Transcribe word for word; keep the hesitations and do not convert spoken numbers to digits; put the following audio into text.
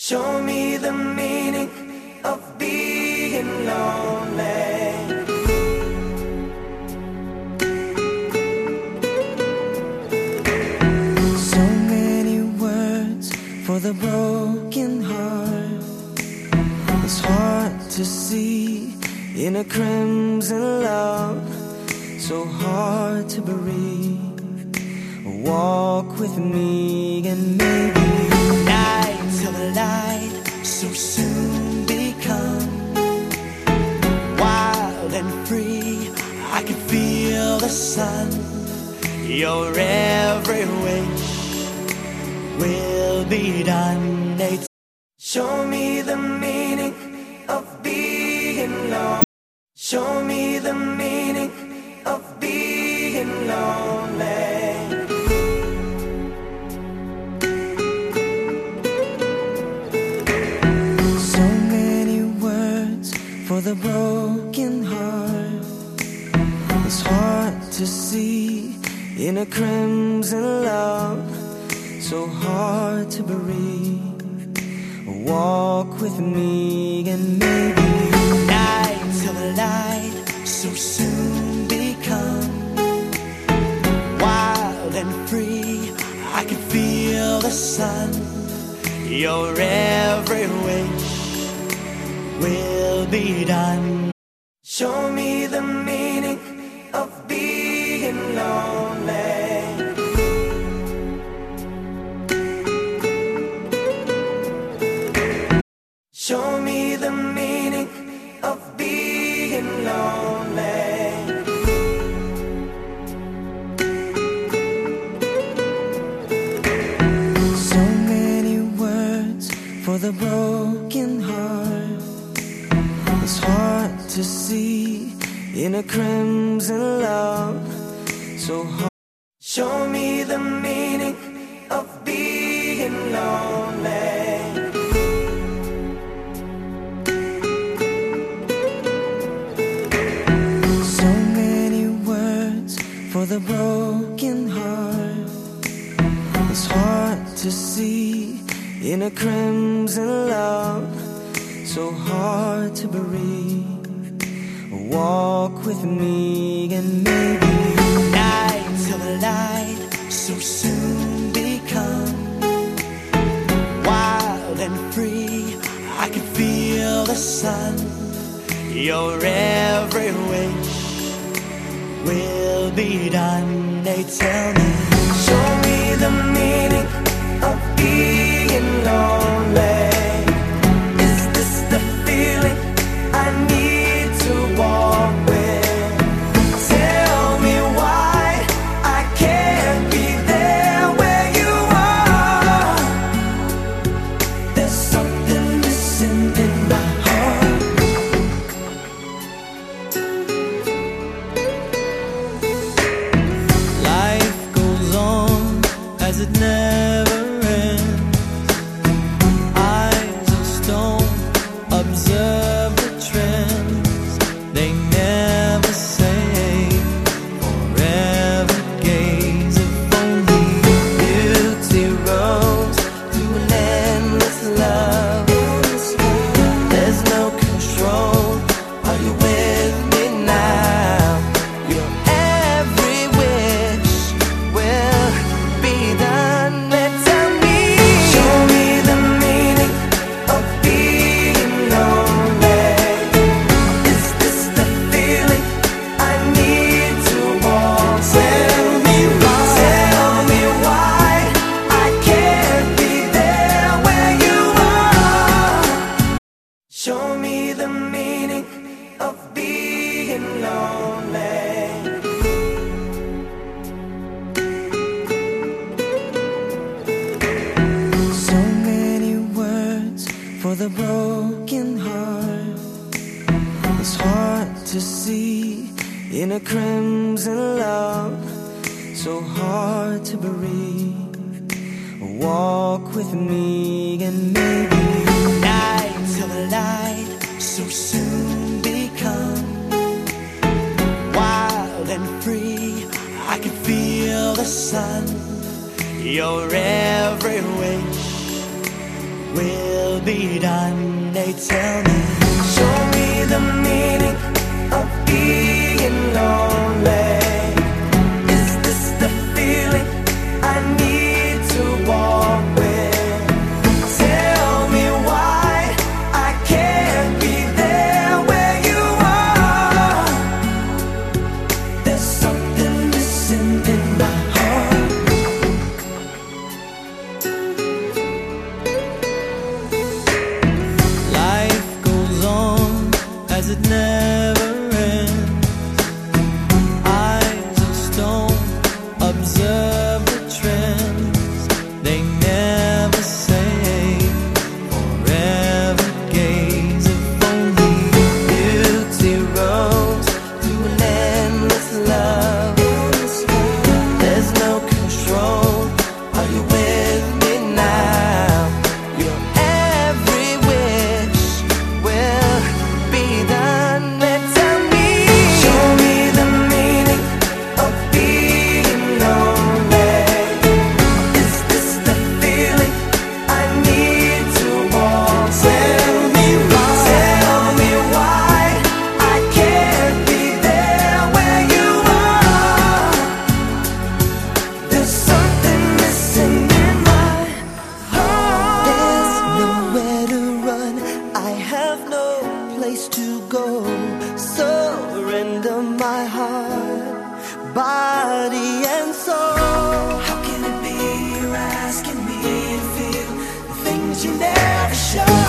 Show me the meaning of being lonely. So many words for the broken heart. It's hard to see in a crimson love, so hard to breathe. Walk with me and maybe night till the light so soon become wild and free. I can feel the sun. Your every wish will be done. They show me the meaning of being lonely. Show me the meaning of being lonely. So many words for the broken heart. It's hard to see in a crimson love, so hard to breathe. Walk with me and maybe night till the light so soon become wild and free. I can feel the sun. Your every wish will be done. Show me the meaning of being lonely. Show me the meaning of being lonely. So many words for the broken heart. It's hard to see in a crimson love, so hard. Show me the meaning of being lonely. So many words for the broken heart. It's hard to see in a crimson love, so hard to breathe. Walk with me and maybe night till the light so soon become wild and free. I can feel the sun. Your every wish will be done. They tell me, show me the meaning of being lonely. Is this the feeling I need to walk with? Tell me why I can't be there where you are. There's something missing in my heart. Life goes on as it never ends. Eyes of stone observe the trends. They never say forever gaze. If only beauty rose through an endless love. There's no control. Are you with me now? Your every wish will be done. They tell me, show me the meaning of being lonely. Is this the feeling I need to walk? Tell me why, tell me why I can't be there where you are. Show me the meaning of being lonely. So many words for the broken heart. It's hard to see in a crimson love, so hard to breathe. Walk with me and maybe night till the light so soon become wild and free. I can feel the sun. Your every wish will will be done. They tell me, show me the meaning of being lonely. Is this the feeling I need to walk with? Tell me why I can't be there where you are. There's something missing in my heart. Life goes on as it never ends. Eyes of stone observe the trends. They never say forever gaze. If only beauty rose through an endless love. There's no control. Are you with me now? Your every wish will be done. Tell me, show me the meaning of being lonely. Is this the feeling I need to walk? Tell me why, tell me why I can't be there where you are. There's something missing in my heart. There's nowhere to run. I have no place to go. Surrender my heart, body and soul. How can it be you're asking me to feel the things you never show?